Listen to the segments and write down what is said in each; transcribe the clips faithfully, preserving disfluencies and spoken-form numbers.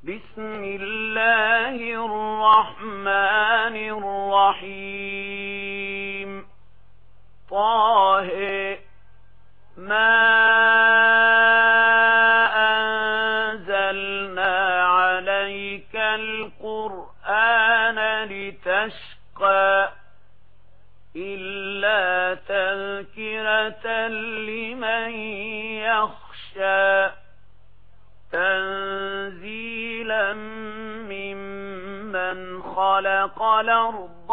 بسم الله الرحمن الرحيم. طه ما أنزلنا عليك القرآن لتشقى إلا تذكرة لمن يخشى تنزيلا ممن خلق الأرض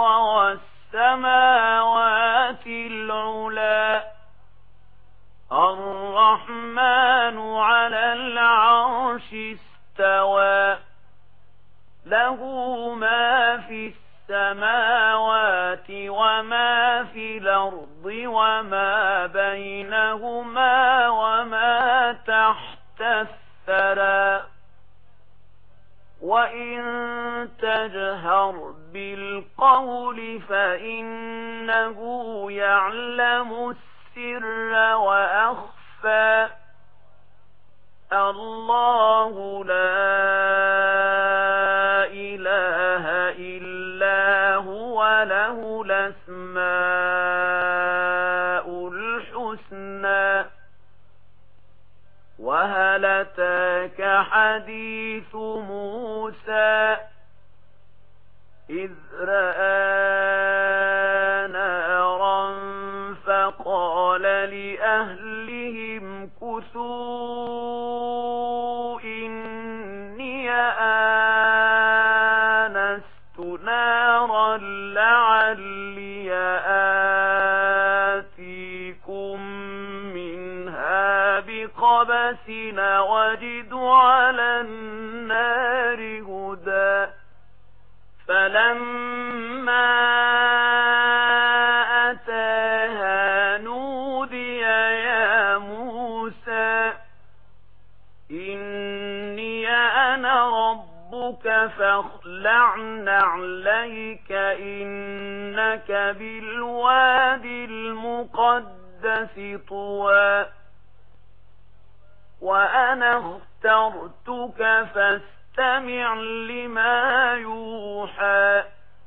والسماوات العلى الرحمن على العرش استوى له ما في السماوات وما في الأرض وما بينهما وما تحت الثرى وإن تجهر بالقول فإنه يعلم السر وأخفى الله لا إله إلا هو له الأسماء الحسنى. وهل أتاك حديث موسى إذ رأى نارا فقال لأهلهم كثوا إني آنست نارا لعلي آتيكم منها بقبس وجد على النار هدى. فلما أتاها نودي يا موسى إني أنا ربك فاخلع نعليك إنك بالوادي المقدس طوى وأنا اخترتك فاستمع لما يوحى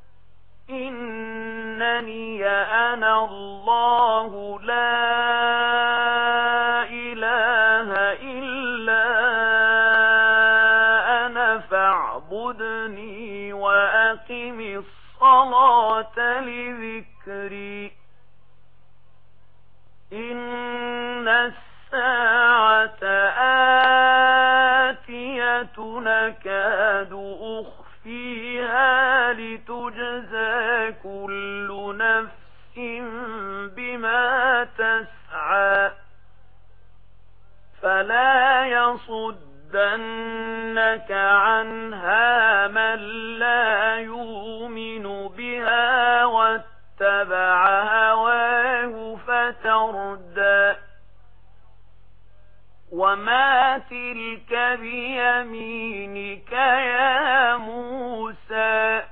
إنني أنا الله لا إله إلا أنا فاعبدني وأقم الصلاة لذكري. إن الساعة آتية نكاد أخفيها لتجزى كل نفس بما تسعى فلا يصدنك عنها من لا يؤمن بها واتبع هواه فتردى. وما تلك بيمينك يا موسى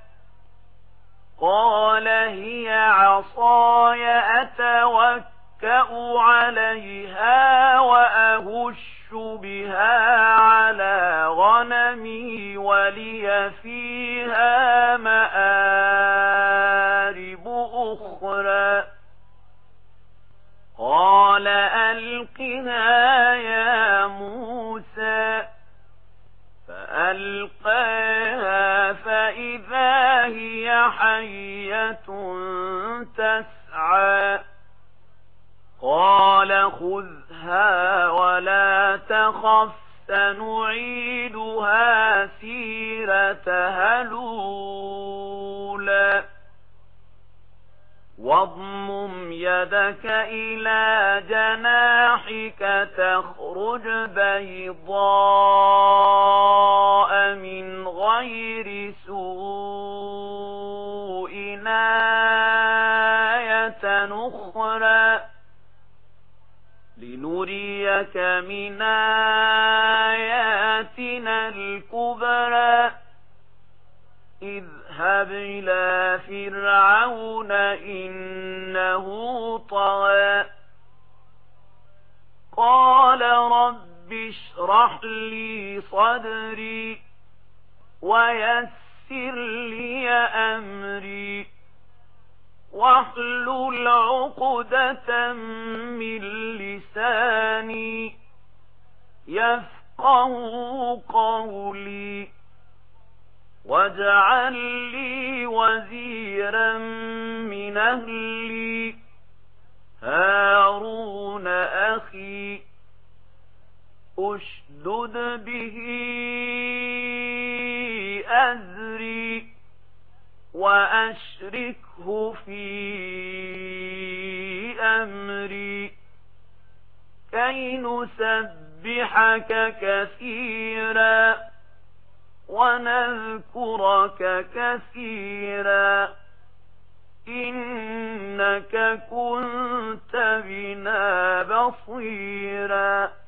قال هي عصاي أتوكأ عليها وأهش بها على غنمي ولي فيها مآرب أخرى. قال ألقها يا موسى فألقاها فإذا هي حية تسعى. قال خذها ولا تخف سنعيدها سيرتها الأولى واضمم يدك إلى جناحك تخرج بيضاء من غير سوء آية أخرى لنريك من آياتنا الكبرى. اذهب إلى فرعون إنه طغى قال رب اشرح لي صدري ويسر لي أمري واحلل عقدة من لساني يفقهوا قولي واجعل لي وزيرا من أهلي هارون أخي أشدد به أزري وأشركه في أمري كي نسبحك كثيرا ونذكرك كثيرا إنك كنت بنا بصيرا